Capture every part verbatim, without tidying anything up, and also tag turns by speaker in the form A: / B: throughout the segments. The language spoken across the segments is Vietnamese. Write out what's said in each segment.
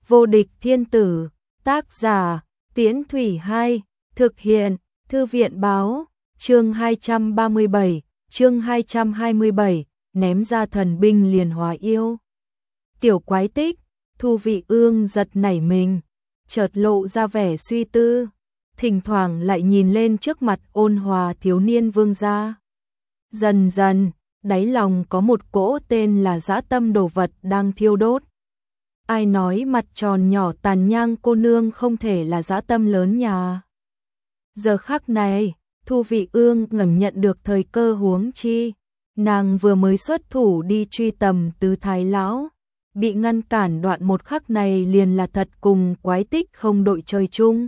A: Vô địch thiên tử, tác giả, Tiễn Thủy hai, thực hiện, Thư viện báo, chương hai trăm ba mươi bảy, chương hai trăm hai mươi bảy, ném ra thần binh liền hóa yêu. Tiểu quái tích, Thu Vị Ương giật nảy mình, chợt lộ ra vẻ suy tư, thỉnh thoảng lại nhìn lên trước mặt ôn hòa thiếu niên vương gia. Dần dần, đáy lòng có một cỗ tên là dã tâm đồ vật đang thiêu đốt. Ai nói mặt tròn nhỏ tàn nhang cô nương không thể là dã tâm lớn nhà. Giờ khắc này, Thu Vị Ương ngầm nhận được thời cơ huống chi. Nàng vừa mới xuất thủ đi truy tầm tứ thái lão. Bị ngăn cản đoạn một khắc này liền là thật cùng quái tích không đội chơi chung.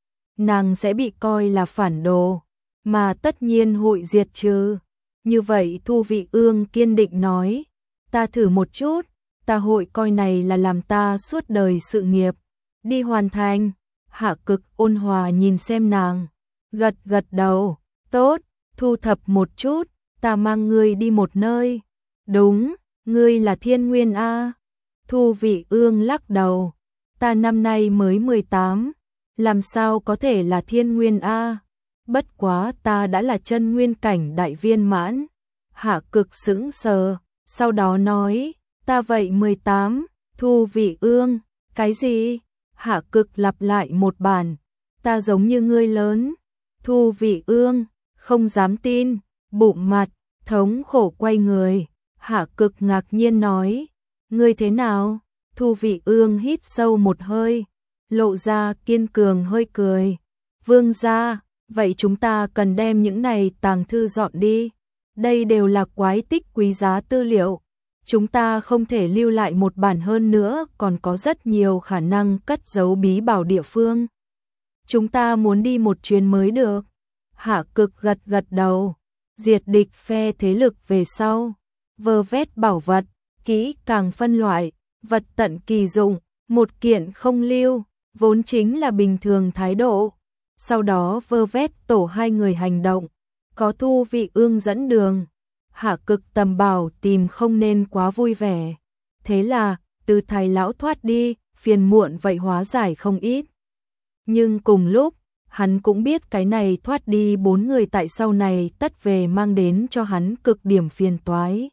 A: Nàng sẽ bị coi là phản đồ, mà tất nhiên hội diệt trừ. Như vậy Thu Vị Ương kiên định nói, ta thử một chút, ta hội coi này là làm ta suốt đời sự nghiệp, đi hoàn thành. Hạ Cực ôn hòa nhìn xem nàng, gật gật đầu, tốt, thu thập một chút, ta mang ngươi đi một nơi. Đúng, ngươi là Thiên Nguyên a. Thu Vị Ương lắc đầu, ta năm nay mới mười tám, làm sao có thể là Thiên Nguyên a? Bất quá ta đã là chân nguyên cảnh đại viên mãn. Hạ Cực sững sờ, sau đó nói, ta vậy mười tám, Thu Vị Ương, cái gì? Hạ Cực lặp lại một bản, ta giống như ngươi lớn. Thu Vị Ương, không dám tin, bụng mặt, thống khổ quay người. Hạ Cực ngạc nhiên nói, ngươi thế nào? Thu Vị Ương hít sâu một hơi, lộ ra kiên cường hơi cười. Vương gia, vậy chúng ta cần đem những này tàng thư dọn đi. Đây đều là quái tích quý giá tư liệu. Chúng ta không thể lưu lại một bản, hơn nữa còn có rất nhiều khả năng cất giấu bí bảo địa phương. Chúng ta muốn đi một chuyến mới được. Hạ Cực gật gật đầu, diệt địch phe thế lực về sau, vơ vét bảo vật, kỹ càng phân loại, vật tận kỳ dụng, một kiện không lưu, vốn chính là bình thường thái độ. Sau đó vơ vét tổ hai người hành động, có Thu Vị Ương dẫn đường. Hạ Cực tầm bảo tìm không nên quá vui vẻ. Thế là, từ thái lão thoát đi, phiền muộn vậy hóa giải không ít. Nhưng cùng lúc, hắn cũng biết cái này thoát đi bốn người tại sau này tất về mang đến cho hắn cực điểm phiền toái.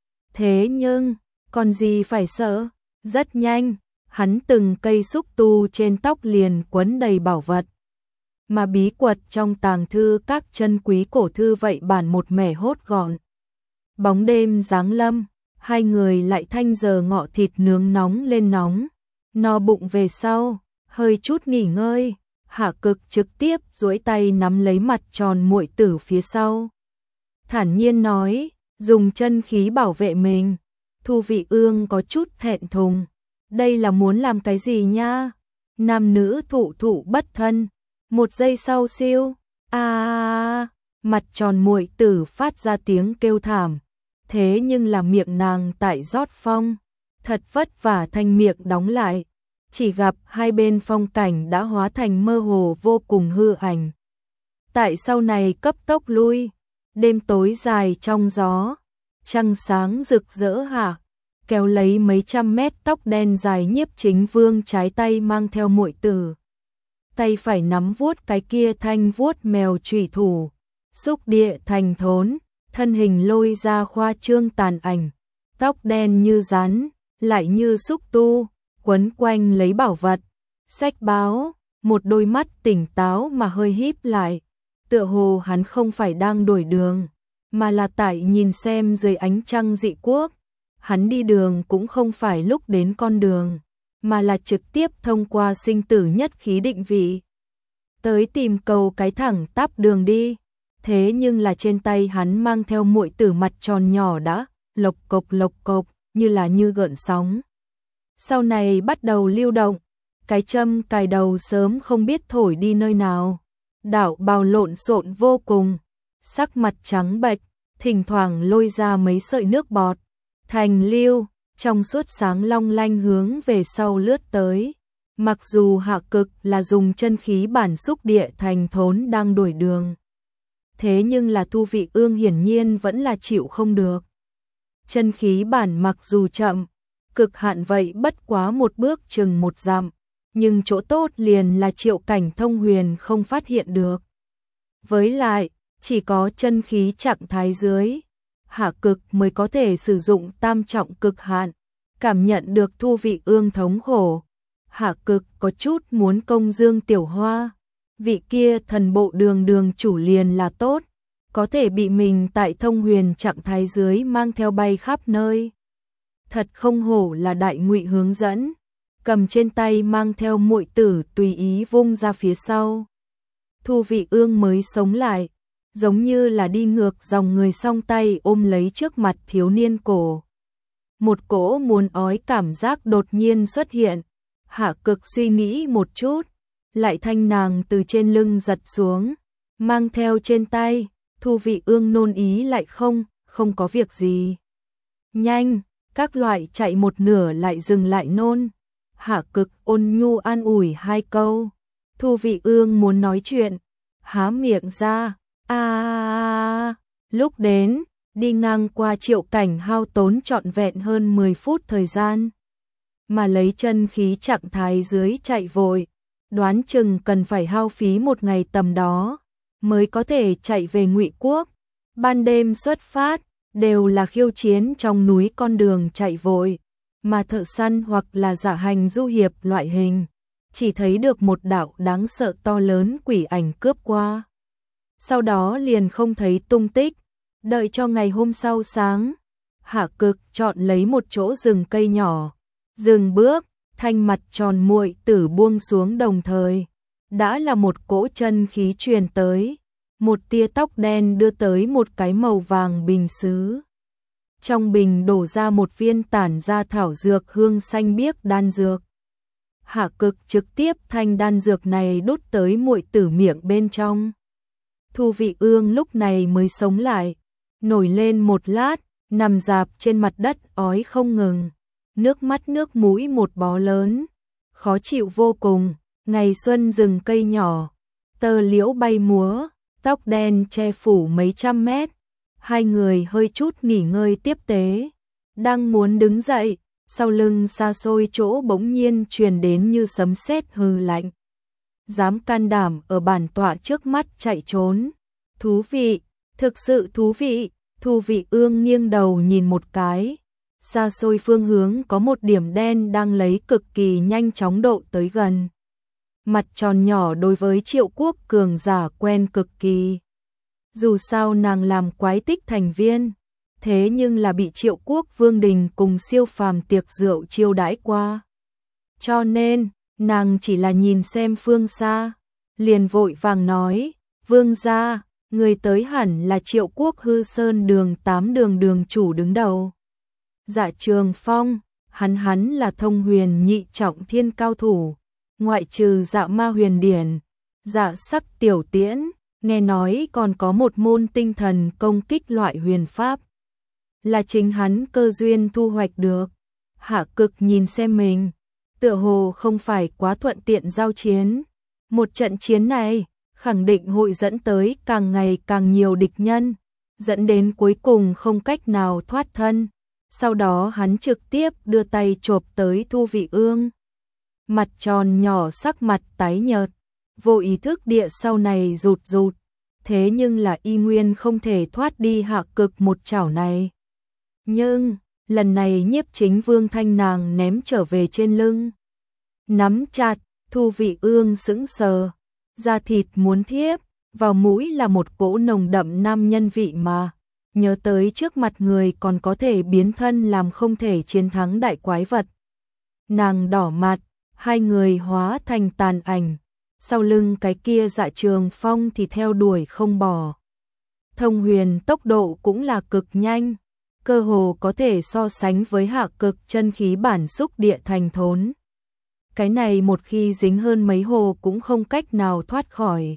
A: Thế nhưng, còn gì phải sợ, rất nhanh, hắn từng cây xúc tu trên tóc liền quấn đầy bảo vật. Mà bí quật trong tàng thư các chân quý cổ thư vậy bản một mẻ hốt gọn. Bóng đêm giáng lâm, hai người lại thanh giờ ngọ thịt nướng nóng lên nóng. No bụng về sau, hơi chút nghỉ ngơi, Hạ Cực trực tiếp duỗi tay nắm lấy mặt tròn muội tử phía sau. Thản nhiên nói, dùng chân khí bảo vệ mình. Thu Vị Ương có chút thẹn thùng. Đây là muốn làm cái gì nha? Nam nữ thụ thụ bất thân. Một giây sau siêu, a à, mặt tròn muội tử phát ra tiếng kêu thảm. Thế nhưng là miệng nàng tại rót phong, thật vất vả thanh miệng đóng lại. Chỉ gặp hai bên phong cảnh đã hóa thành mơ hồ vô cùng hư ảnh. Tại sau này cấp tốc lui, đêm tối dài trong gió, trăng sáng rực rỡ hạ, kéo lấy mấy trăm mét tóc đen dài Nhiếp Chính Vương trái tay mang theo muội tử. Tay phải nắm vuốt cái kia thanh vuốt mèo chủy thủ, xúc địa thành thốn, thân hình lôi ra khoa trương tàn ảnh, tóc đen như rắn, lại như xúc tu, quấn quanh lấy bảo vật, sách báo, một đôi mắt tỉnh táo mà hơi híp lại, tựa hồ hắn không phải đang đổi đường, mà là tại nhìn xem dưới ánh trăng dị quốc. Hắn đi đường cũng không phải lúc đến con đường, mà là trực tiếp thông qua sinh tử nhất khí định vị, tới tìm cầu cái thẳng tắp đường đi. Thế nhưng là trên tay hắn mang theo muội tử mặt tròn nhỏ đã lộc cộc lộc cộc như là như gợn sóng. Sau này bắt đầu lưu động, cái châm cài đầu sớm không biết thổi đi nơi nào. Đạo bào lộn xộn vô cùng, sắc mặt trắng bệch, thỉnh thoảng lôi ra mấy sợi nước bọt. Thành lưu, trong suốt sáng long lanh hướng về sau lướt tới. Mặc dù Hạ Cực là dùng chân khí bản xúc địa thành thốn đang đổi đường. Thế nhưng là Thu Vị Ương hiển nhiên vẫn là chịu không được. Chân khí bản mặc dù chậm, cực hạn vậy bất quá một bước chừng một dặm, nhưng chỗ tốt liền là Triệu Cảnh Thông Huyền không phát hiện được. Với lại, chỉ có chân khí trạng thái dưới hạ cực mới có thể sử dụng tam trọng cực hạn, cảm nhận được Thu Vị Ương thống khổ. Hạ cực có chút muốn công Dương Tiểu Hoa, vị kia thần bộ đường đường chủ liền là tốt, có thể bị mình tại Thông Huyền trạng thái dưới mang theo bay khắp nơi. Thật không hổ là đại ngụy hướng dẫn, cầm trên tay mang theo muội tử tùy ý vung ra phía sau. Thu Vị Ương mới sống lại, giống như là đi ngược dòng người, song tay ôm lấy trước mặt thiếu niên cổ. Một cỗ muốn ói cảm giác đột nhiên xuất hiện, hạ cực suy nghĩ một chút, lại thanh nàng từ trên lưng giật xuống, mang theo trên tay. Thu Vị Ương nôn ý lại không, không có việc gì. Nhanh, các loại chạy một nửa lại dừng lại nôn. Hạ cực ôn nhu an ủi hai câu. Thu Vị Ương muốn nói chuyện, há miệng ra, a lúc đến, đi ngang qua Triệu Cảnh hao tốn trọn vẹn hơn mười phút thời gian. Mà lấy chân khí trạng thái dưới chạy vội, đoán chừng cần phải hao phí một ngày tầm đó, mới có thể chạy về Ngụy Quốc. Ban đêm xuất phát, đều là khiêu chiến trong núi con đường chạy vội, mà thợ săn hoặc là giả hành du hiệp loại hình, chỉ thấy được một đạo đáng sợ to lớn quỷ ảnh cướp qua. Sau đó liền không thấy tung tích, đợi cho ngày hôm sau sáng, hạ cực chọn lấy một chỗ rừng cây nhỏ, dừng bước, thanh mặt tròn muội tử buông xuống đồng thời. Đã là một cỗ chân khí truyền tới, một tia tóc đen đưa tới một cái màu vàng bình sứ. Trong bình đổ ra một viên tản ra thảo dược hương xanh biếc đan dược. Hạ cực trực tiếp thanh đan dược này đút tới muội tử miệng bên trong. Thu Vị Ương lúc này mới sống lại, nổi lên một lát, nằm dạp trên mặt đất ói không ngừng, nước mắt nước mũi một bó lớn, khó chịu vô cùng. Ngày xuân rừng cây nhỏ, tơ liễu bay múa, tóc đen che phủ mấy trăm mét. Hai người hơi chút nghỉ ngơi tiếp tế, đang muốn đứng dậy, sau lưng xa xôi chỗ bỗng nhiên truyền đến như sấm sét hừ lạnh. Dám can đảm ở bản tọa trước mắt chạy trốn, thú vị, thực sự thú vị. Thu Vị Ương nghiêng đầu nhìn một cái, xa xôi phương hướng có một điểm đen đang lấy cực kỳ nhanh chóng độ tới gần. Mặt tròn nhỏ đối với Triệu Quốc cường giả quen cực kỳ. Dù sao nàng làm quái tích thành viên, thế nhưng là bị Triệu Quốc vương đình cùng siêu phàm tiệc rượu chiêu đãi qua. Cho nên, nàng chỉ là nhìn xem phương xa, liền vội vàng nói, vương gia, người tới hẳn là Triệu Quốc Hư Sơn đường tám đường đường chủ đứng đầu. Dạ Trường Phong, hắn hắn là Thông Huyền nhị trọng thiên cao thủ. Ngoại trừ Dạ Ma Huyền Điển, Dạ Sắc Tiểu Tiễn, nghe nói còn có một môn tinh thần công kích loại huyền pháp, là chính hắn cơ duyên thu hoạch được. Hạ cực nhìn xem mình, tựa hồ không phải quá thuận tiện giao chiến. Một trận chiến này, khẳng định hội dẫn tới càng ngày càng nhiều địch nhân, dẫn đến cuối cùng không cách nào thoát thân. Sau đó hắn trực tiếp đưa tay chộp tới Thu Vị Ương. Mặt tròn nhỏ sắc mặt tái nhợt, vô ý thức địa sau này rụt rụt, thế nhưng là y nguyên không thể thoát đi hạ cực một chảo này. Nhưng, lần này Nhiếp Chính Vương thanh nàng ném trở về trên lưng. Nắm chặt, Thu Vị Ương sững sờ, da thịt muốn thiếp, vào mũi là một cỗ nồng đậm nam nhân vị mà. Nhớ tới trước mặt người còn có thể biến thân làm không thể chiến thắng đại quái vật. Nàng đỏ mặt, hai người hóa thành tàn ảnh, sau lưng cái kia Dạ Trường Phong thì theo đuổi không bỏ. Thông Huyền tốc độ cũng là cực nhanh, cơ hồ có thể so sánh với hạ cực chân khí bản xúc địa thành thốn. Cái này một khi dính hơn mấy hồ cũng không cách nào thoát khỏi.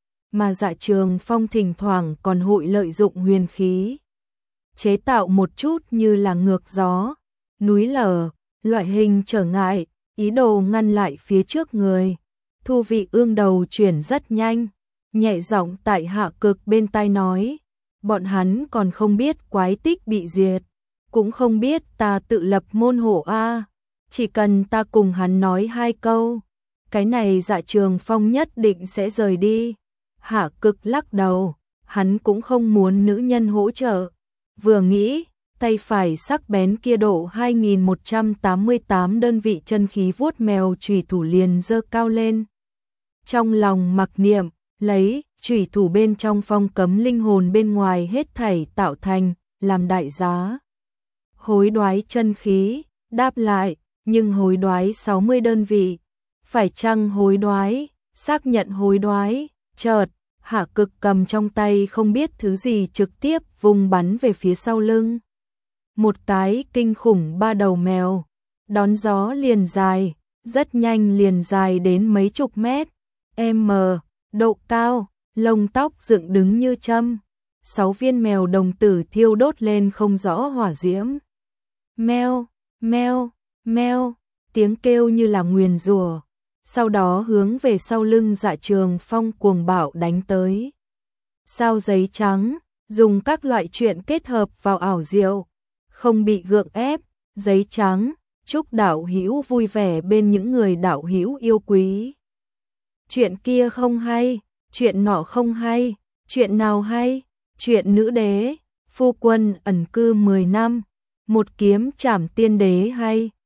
A: Mà Dạ Trường Phong thỉnh thoảng còn hội lợi dụng huyền khí, chế tạo một chút như là ngược gió, núi lở, loại hình trở ngại, ý đồ ngăn lại phía trước người. Thu Vị Ương đầu chuyển rất nhanh, nhẹ giọng tại hạ cực bên tai nói, bọn hắn còn không biết quái tích bị diệt, cũng không biết ta tự lập môn hộ a, chỉ cần ta cùng hắn nói hai câu, cái này Dạ Trường Phong nhất định sẽ rời đi. Hạ Cực lắc đầu, hắn cũng không muốn nữ nhân hỗ trợ. Vừa nghĩ, tay phải sắc bén kia độ hai nghìn một trăm tám mươi tám đơn vị chân khí vuốt mèo chủy thủ liền giơ cao lên. Trong lòng mặc niệm, lấy chủy thủ bên trong phong cấm linh hồn bên ngoài hết thảy tạo thành, làm đại giá. Hối đoái chân khí, đáp lại, nhưng hối đoái sáu mươi đơn vị. Phải chăng hối đoái, xác nhận hối đoái, chợt, Hạ Cực cầm trong tay không biết thứ gì trực tiếp vùng bắn về phía sau lưng. Một cái kinh khủng ba đầu mèo, đón gió liền dài, rất nhanh liền dài đến mấy chục mét, m, độ cao, lông tóc dựng đứng như châm. Sáu viên mèo đồng tử thiêu đốt lên không rõ hỏa diễm. Meo, meo, meo, tiếng kêu như là nguyền rủa, sau đó hướng về sau lưng Dạ Trường Phong cuồng bạo đánh tới. Sao giấy trắng, dùng các loại chuyện kết hợp vào ảo diệu, không bị gượng ép, giấy trắng, chúc đạo hữu vui vẻ bên những người đạo hữu yêu quý. Chuyện kia không hay, chuyện nọ không hay, chuyện nào hay, chuyện nữ đế, phu quân ẩn cư mười năm, một kiếm trảm tiên đế hay.